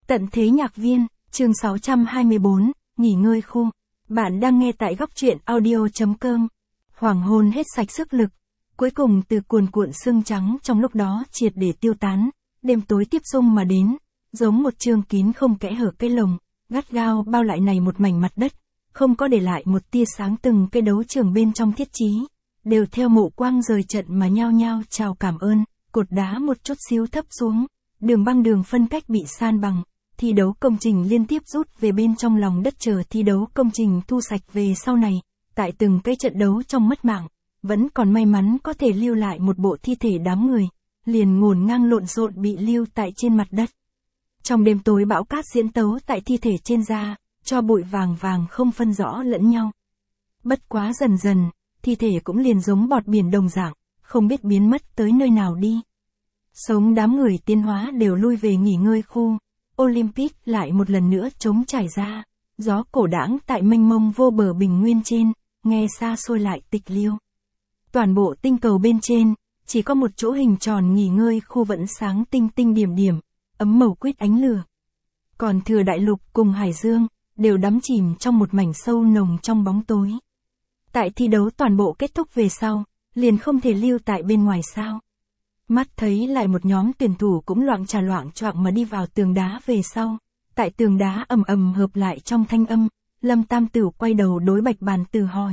Tận thế nhạc viên, chương 624, nghỉ ngơi khu. Bạn đang nghe tại góc truyện audio.com. Hoàng hôn hết sạch sức lực. Cuối cùng từ cuồn cuộn sương trắng trong lúc đó triệt để tiêu tán. Đêm tối tiếp xung mà đến. Giống một chương kín không kẽ hở cái lồng. Gắt gao bao lại này một mảnh mặt đất. Không có để lại một tia sáng, từng cái đấu trường bên trong thiết chí. Đều theo mộ quang rời trận mà nhao nhao chào cảm ơn. Cột đá một chút xíu thấp xuống. Đường băng đường phân cách bị san bằng. Thi đấu công trình liên tiếp rút về bên trong lòng đất chờ thi đấu công trình thu sạch về sau này. Tại từng cái trận đấu trong mất mạng, vẫn còn may mắn có thể lưu lại một bộ thi thể đám người, liền ngổn ngang lộn xộn bị lưu tại trên mặt đất. Trong đêm tối bão cát diễn tấu tại thi thể trên da, cho bụi vàng vàng không phân rõ lẫn nhau. Bất quá dần dần, thi thể cũng liền giống bọt biển đồng dạng, không biết biến mất tới nơi nào đi. Sống đám người tiến hóa đều lui về nghỉ ngơi khu. Olympic lại một lần nữa trống trải ra, gió cổ đãng tại mênh mông vô bờ bình nguyên trên, nghe xa xôi lại tịch liêu. Toàn bộ tinh cầu bên trên, chỉ có một chỗ hình tròn nghỉ ngơi khu vẫn sáng tinh tinh điểm điểm, ấm màu quýt ánh lửa. Còn thừa đại lục cùng hải dương, đều đắm chìm trong một mảnh sâu nồng trong bóng tối. Tại thi đấu toàn bộ kết thúc về sau, liền không thể lưu tại bên ngoài sao. Mắt thấy lại một nhóm tuyển thủ cũng loạng choạng mà đi vào tường đá về sau. Tại tường đá ầm ầm hợp lại trong thanh âm, Lâm Tam Tửu quay đầu đối Bạch Bàn Tử hỏi.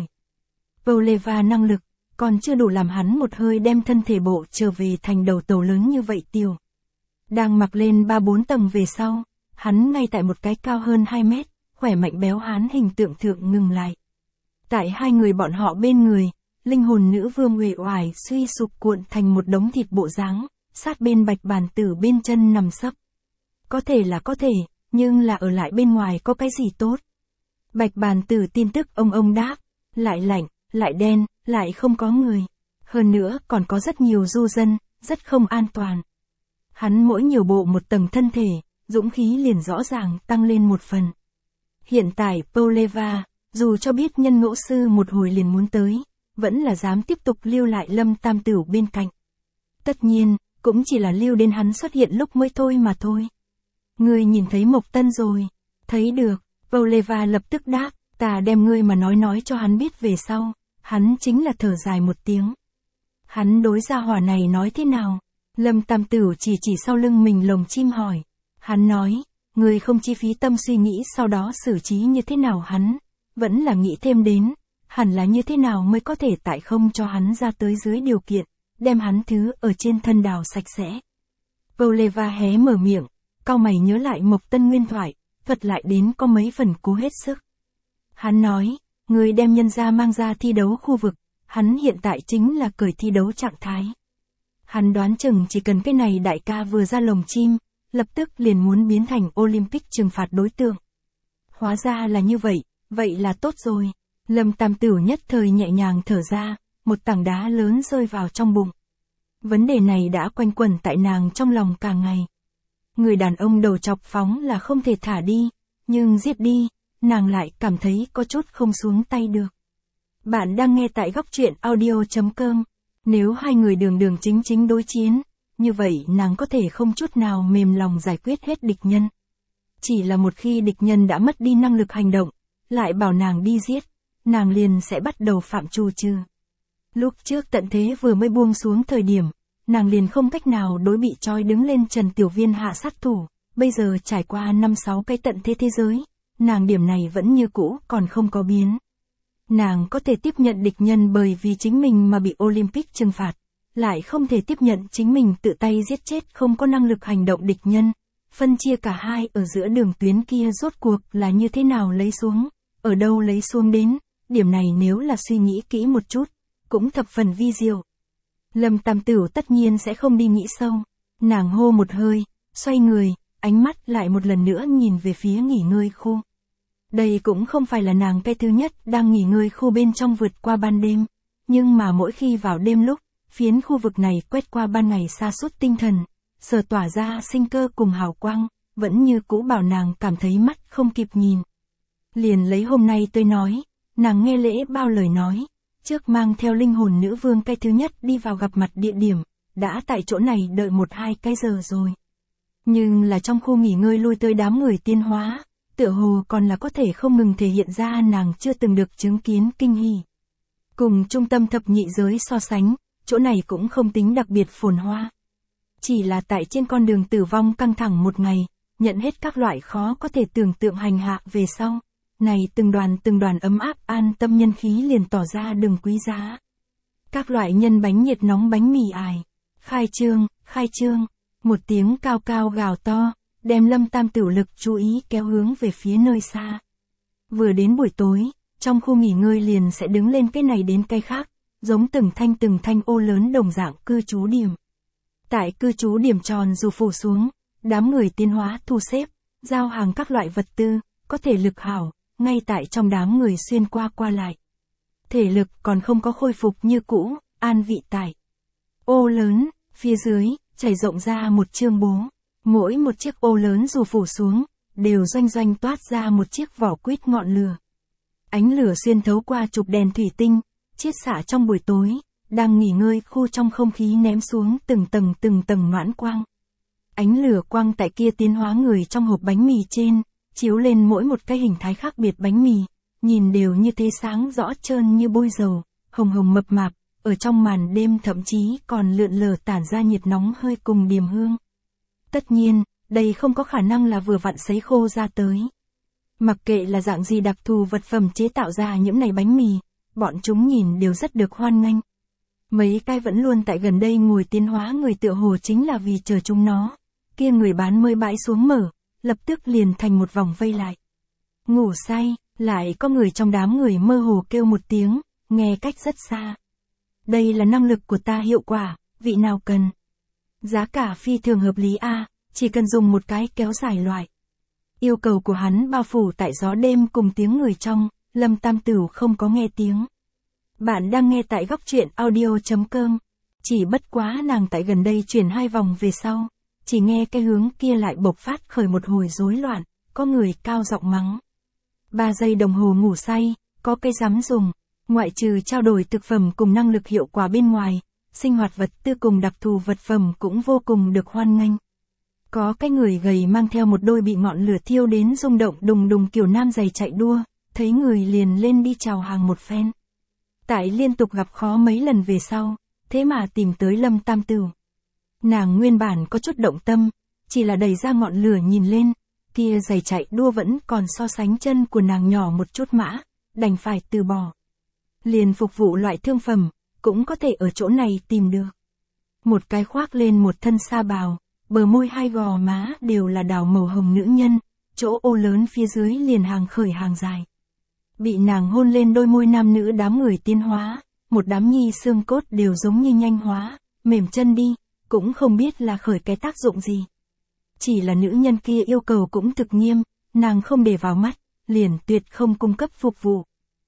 Voleva năng lực, còn chưa đủ làm hắn một hơi đem thân thể bộ trở về thành đầu tàu lớn như vậy tiêu. Đang mặc lên 3-4 tầng về sau, hắn ngay tại một cái cao hơn 2 mét, khỏe mạnh béo hán hình tượng thượng ngừng lại. Tại hai người bọn họ bên người, linh hồn nữ vương uể oải suy sụp cuộn thành một đống thịt bộ dáng, sát bên Bạch Bàn Tử bên chân nằm sấp. Có thể là có thể, nhưng là ở lại bên ngoài có cái gì tốt. Bạch Bàn Tử tin tức ông đáp, lại lạnh, lại đen, lại không có người. Hơn nữa còn có rất nhiều du dân, rất không an toàn. Hắn mỗi nhiều bộ một tầng thân thể, dũng khí liền rõ ràng tăng lên một phần. Hiện tại Voleva, dù cho biết nhân ngẫu sư một hồi liền muốn tới, vẫn là dám tiếp tục lưu lại Lâm Tam Tửu bên cạnh. Tất nhiên, cũng chỉ là lưu đến hắn xuất hiện lúc mới thôi mà thôi. Ngươi nhìn thấy Mộc Tân rồi. Thấy được, Voleva lập tức đáp, ta đem ngươi mà nói cho hắn biết về sau. Hắn chính là thở dài một tiếng. Hắn đối gia hỏa này nói thế nào? Lâm Tam Tửu chỉ sau lưng mình lồng chim hỏi. Hắn nói, ngươi không chi phí tâm suy nghĩ sau đó xử trí như thế nào hắn, vẫn là nghĩ thêm đến. Hẳn là như thế nào mới có thể tại không cho hắn ra tới dưới điều kiện, đem hắn thứ ở trên thân đào sạch sẽ. Voleva hé mở miệng, cau mày nhớ lại Mộc Tân nguyên thoại, thuật lại đến có mấy phần cố hết sức. Hắn nói, người đem nhân ra mang ra thi đấu khu vực, hắn hiện tại chính là cởi thi đấu trạng thái. Hắn đoán chừng chỉ cần cái này đại ca vừa ra lồng chim, lập tức liền muốn biến thành Olympic trừng phạt đối tượng. Hóa ra là như vậy là tốt rồi. Lâm Tam Tửu nhất thời nhẹ nhàng thở ra, một tảng đá lớn rơi vào trong bụng. Vấn đề này đã quanh quẩn tại nàng trong lòng cả ngày. Người đàn ông đầu chọc phóng là không thể thả đi, nhưng giết đi, nàng lại cảm thấy có chút không xuống tay được. Bạn đang nghe tại góc truyện audio.com. Nếu hai người đường chính đối chiến, như vậy nàng có thể không chút nào mềm lòng giải quyết hết địch nhân. Chỉ là một khi địch nhân đã mất đi năng lực hành động, lại bảo nàng đi giết, nàng liền sẽ bắt đầu phạm trù trừ. Lúc trước tận thế vừa mới buông xuống thời điểm, nàng liền không cách nào đối bị trói đứng lên Trần Tiểu Viên hạ sát thủ, bây giờ trải qua 5-6 cái tận thế thế giới, nàng điểm này vẫn như cũ còn không có biến. Nàng có thể tiếp nhận địch nhân bởi vì chính mình mà bị Olympic trừng phạt, lại không thể tiếp nhận chính mình tự tay giết chết không có năng lực hành động địch nhân. Phân chia cả hai ở giữa đường tuyến kia rốt cuộc là như thế nào lấy xuống, ở đâu lấy xuống đến. Điểm này nếu là suy nghĩ kỹ một chút, cũng thập phần vi diệu. Lâm Tam Tửu tất nhiên sẽ không đi nghĩ sâu. Nàng hô một hơi, xoay người, ánh mắt lại một lần nữa nhìn về phía nghỉ ngơi khu. Đây cũng không phải là nàng cái thứ nhất đang nghỉ ngơi khu bên trong vượt qua ban đêm. Nhưng mà mỗi khi vào đêm lúc, phiến khu vực này quét qua ban ngày sa sút tinh thần, sở tỏa ra sinh cơ cùng hào quang, vẫn như cũ bảo nàng cảm thấy mắt không kịp nhìn. Liền lấy hôm nay tôi nói. Nàng nghe lễ bao lời nói, trước mang theo linh hồn nữ vương cái thứ nhất đi vào gặp mặt địa điểm, đã tại chỗ này đợi 1-2 cái giờ rồi. Nhưng là trong khu nghỉ ngơi lui tới đám người tiên hóa, tựa hồ còn là có thể không ngừng thể hiện ra nàng chưa từng được chứng kiến kinh hỉ. Cùng trung tâm thập nhị giới so sánh, chỗ này cũng không tính đặc biệt phồn hoa. Chỉ là tại trên con đường tử vong căng thẳng một ngày, nhận hết các loại khó có thể tưởng tượng hành hạ về sau. Này từng đoàn ấm áp an tâm nhân khí liền tỏ ra đừng quý giá. Các loại nhân bánh nhiệt nóng bánh mì ải. Khai trương, một tiếng cao cao gào to, đem Lâm Tam Tửu lực chú ý kéo hướng về phía nơi xa. Vừa đến buổi tối, trong khu nghỉ ngơi liền sẽ đứng lên cái này đến cái khác, giống từng thanh ô lớn đồng dạng cư trú điểm. Tại cư trú điểm tròn dù phủ xuống, đám người tiên hóa thu xếp, giao hàng các loại vật tư, có thể lực hảo, ngay tại trong đám người xuyên qua lại. Thể lực còn không có khôi phục như cũ, an vị tại ô lớn, phía dưới, chảy rộng ra một chương bố. Mỗi một chiếc ô lớn dù phủ xuống, đều doanh toát ra một chiếc vỏ quýt ngọn lửa. Ánh lửa xuyên thấu qua chụp đèn thủy tinh, chiết xạ trong buổi tối, đang nghỉ ngơi khu trong không khí ném xuống từng tầng noãn quang. Ánh lửa quang tại kia tiến hóa người trong hộp bánh mì trên, chiếu lên mỗi một cái hình thái khác biệt bánh mì, nhìn đều như thế sáng rõ trơn như bôi dầu, hồng mập mạp, ở trong màn đêm thậm chí còn lượn lờ tản ra nhiệt nóng hơi cùng điềm hương. Tất nhiên, đây không có khả năng là vừa vặn sấy khô ra tới. Mặc kệ là dạng gì đặc thù vật phẩm chế tạo ra những này bánh mì, bọn chúng nhìn đều rất được hoan nghênh. Mấy cái vẫn luôn tại gần đây ngồi tiến hóa người tựa hồ chính là vì chờ chúng nó. Kia người bán mới bãi xuống mở, lập tức liền thành một vòng vây lại. Ngủ say, lại có người trong đám người mơ hồ kêu một tiếng, nghe cách rất xa. Đây là năng lực của ta hiệu quả, vị nào cần. Giá cả phi thường hợp lý a, chỉ cần dùng một cái kéo dài loại. Yêu cầu của hắn bao phủ tại gió đêm cùng tiếng người trong, Lâm Tam Tửu không có nghe tiếng. Bạn đang nghe tại góc truyện audio.com. Chỉ bất quá nàng tại gần đây chuyển 2 vòng về sau, chỉ nghe cái hướng kia lại bộc phát khởi một hồi rối loạn, có người cao giọng mắng. 3 giây đồng hồ ngủ say, có cái dám dùng, ngoại trừ trao đổi thực phẩm cùng năng lực hiệu quả bên ngoài, sinh hoạt vật tư cùng đặc thù vật phẩm cũng vô cùng được hoan nghênh. Có cái người gầy mang theo một đôi bị ngọn lửa thiêu đến rung động đùng kiểu nam giày chạy đua, thấy người liền lên đi chào hàng một phen. Tại liên tục gặp khó mấy lần về sau, thế mà tìm tới Lâm Tam Tửu. Nàng nguyên bản có chút động tâm, chỉ là đẩy ra ngọn lửa nhìn lên, kia giày chạy đua vẫn còn so sánh chân của nàng nhỏ một chút mã, đành phải từ bỏ. Liền phục vụ loại thương phẩm, cũng có thể ở chỗ này tìm được. Một cái khoác lên một thân sa bào, bờ môi 2 gò má đều là đào màu hồng nữ nhân, chỗ ô lớn phía dưới liền hàng khởi hàng dài. Bị nàng hôn lên đôi môi nam nữ đám người tiến hóa, một đám nhi xương cốt đều giống như nhanh hóa, mềm chân đi, cũng không biết là khởi cái tác dụng gì. Chỉ là nữ nhân kia yêu cầu cũng thực nghiêm, nàng không để vào mắt, liền tuyệt không cung cấp phục vụ.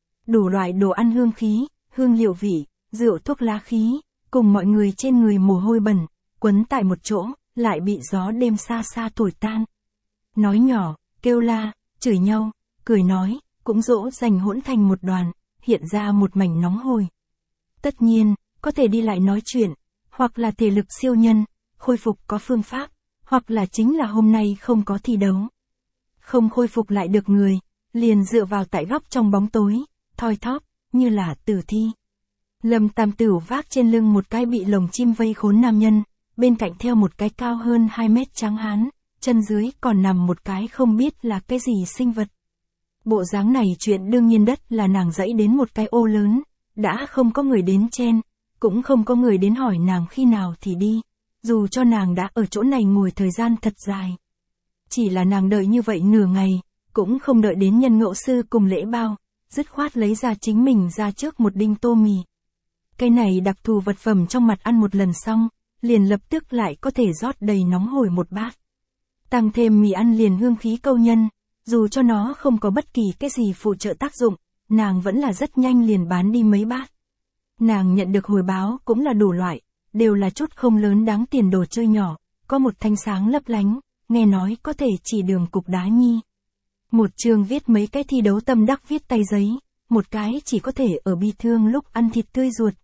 Đủ loại đồ ăn hương khí, hương liệu vị, rượu thuốc lá khí, cùng mọi người trên người mồ hôi bẩn, quấn tại một chỗ, lại bị gió đêm xa thổi tan. Nói nhỏ, kêu la, chửi nhau, cười nói, cũng dỗ dành hỗn thành một đoàn, hiện ra một mảnh nóng hổi. Tất nhiên, có thể đi lại nói chuyện, hoặc là thể lực siêu nhân, khôi phục có phương pháp, hoặc là chính là hôm nay không có thi đấu. Không khôi phục lại được người, liền dựa vào tại góc trong bóng tối, thoi thóp, như là tử thi. Lâm Tam Tửu vác trên lưng một cái bị lồng chim vây khốn nam nhân, bên cạnh theo một cái cao hơn 2 mét trắng hán, chân dưới còn nằm một cái không biết là cái gì sinh vật. Bộ dáng này chuyện đương nhiên đất là nàng dẫy đến một cái ô lớn, đã không có người đến chen, cũng không có người đến hỏi nàng khi nào thì đi, dù cho nàng đã ở chỗ này ngồi thời gian thật dài. Chỉ là nàng đợi như vậy nửa ngày, cũng không đợi đến nhân ngẫu sư cùng lễ bao, dứt khoát lấy ra chính mình ra trước một đinh tô mì. Cái này đặc thù vật phẩm trong mặt ăn một lần xong, liền lập tức lại có thể rót đầy nóng hổi một bát. Tăng thêm mì ăn liền hương khí câu nhân, dù cho nó không có bất kỳ cái gì phụ trợ tác dụng, nàng vẫn là rất nhanh liền bán đi mấy bát. Nàng nhận được hồi báo cũng là đủ loại, đều là chút không lớn đáng tiền đồ chơi nhỏ, có một thanh sáng lấp lánh, nghe nói có thể chỉ đường cục đá nhi. Một chương viết mấy cái thi đấu tâm đắc viết tay giấy, một cái chỉ có thể ở bi thương lúc ăn thịt tươi ruột,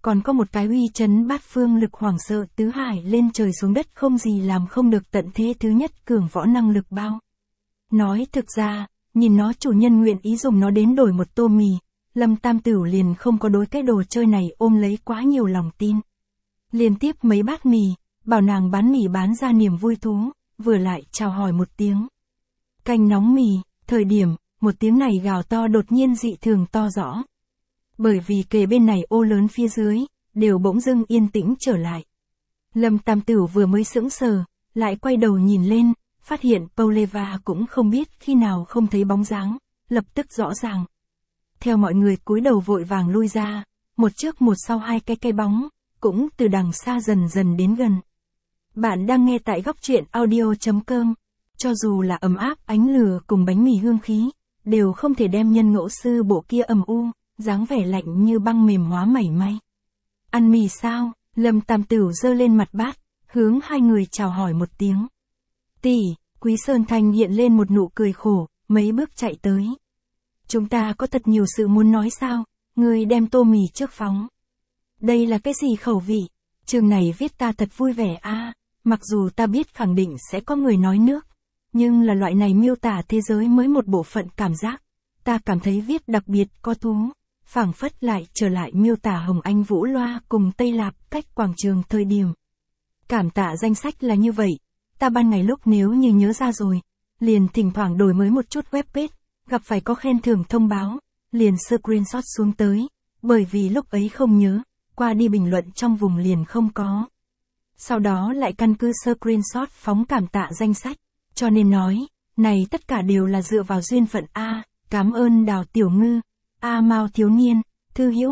còn có một cái uy chấn bát phương lực hoàng sợ tứ hải lên trời xuống đất không gì làm không được tận thế thứ nhất cường võ năng lực bao. Nói thực ra, nhìn nó chủ nhân nguyện ý dùng nó đến đổi một tô mì, Lâm Tam Tửu liền không có đối cái đồ chơi này ôm lấy quá nhiều lòng tin. Liên tiếp mấy bát mì, bảo nàng bán mì bán ra niềm vui thú, vừa lại chào hỏi một tiếng. Canh nóng mì, thời điểm, một tiếng này gào to đột nhiên dị thường to rõ. Bởi vì kề bên này ô lớn phía dưới, đều bỗng dưng yên tĩnh trở lại. Lâm Tam Tửu vừa mới sững sờ, lại quay đầu nhìn lên, phát hiện Pauleva cũng không biết khi nào không thấy bóng dáng, lập tức rõ ràng. Theo mọi người cúi đầu vội vàng lui ra, một trước một sau hai cái bóng, cũng từ đằng xa dần dần đến gần. Bạn đang nghe tại góc truyện audio.com, cho dù là ấm áp ánh lửa cùng bánh mì hương khí, đều không thể đem nhân ngẫu sư bộ kia âm u, dáng vẻ lạnh như băng mềm hóa mảy may. Ăn mì sao? Lâm Tam Tửu giơ lên mặt bát, hướng hai người chào hỏi một tiếng. Tỷ, Quý Sơn Thanh hiện lên một nụ cười khổ, mấy bước chạy tới. Chúng ta có thật nhiều sự muốn nói sao, ngươi đem tô mì trước phóng. Đây là cái gì khẩu vị? Chương này viết ta thật vui vẻ a, mặc dù ta biết khẳng định sẽ có người nói nước, nhưng là loại này miêu tả thế giới mới một bộ phận cảm giác. Ta cảm thấy viết đặc biệt có thú, phảng phất lại trở lại miêu tả Hồng Anh Vũ Loa cùng Tây Lạp cách quảng trường thời điểm. Cảm tạ danh sách là như vậy, ta ban ngày lúc nếu như nhớ ra rồi, liền thỉnh thoảng đổi mới một chút web page, gặp phải có khen thưởng thông báo, liền screenshot xuống tới, bởi vì lúc ấy không nhớ, qua đi bình luận trong vùng liền không có. Sau đó lại căn cứ screenshot phóng cảm tạ danh sách, cho nên nói, này tất cả đều là dựa vào duyên phận A, cảm ơn Đào Tiểu Ngư, A Mao Thiếu Niên, Thư Hữu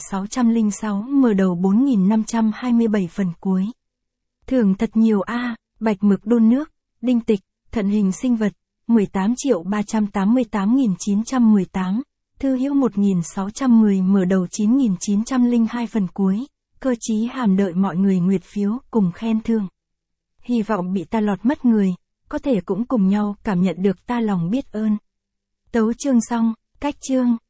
1606 mở đầu 4527 phần cuối. Thưởng thật nhiều A, Bạch Mực Đun Nước, Đinh Tịch, Thận Hình Sinh Vật, 18.388.918, Thư Hữu 1610 mở đầu 9902 phần cuối, cơ chí hàm đợi mọi người nguyệt phiếu cùng khen thưởng. Hy vọng bị ta lọt mất người, có thể cũng cùng nhau cảm nhận được ta lòng biết ơn. Tấu chương xong, cách chương.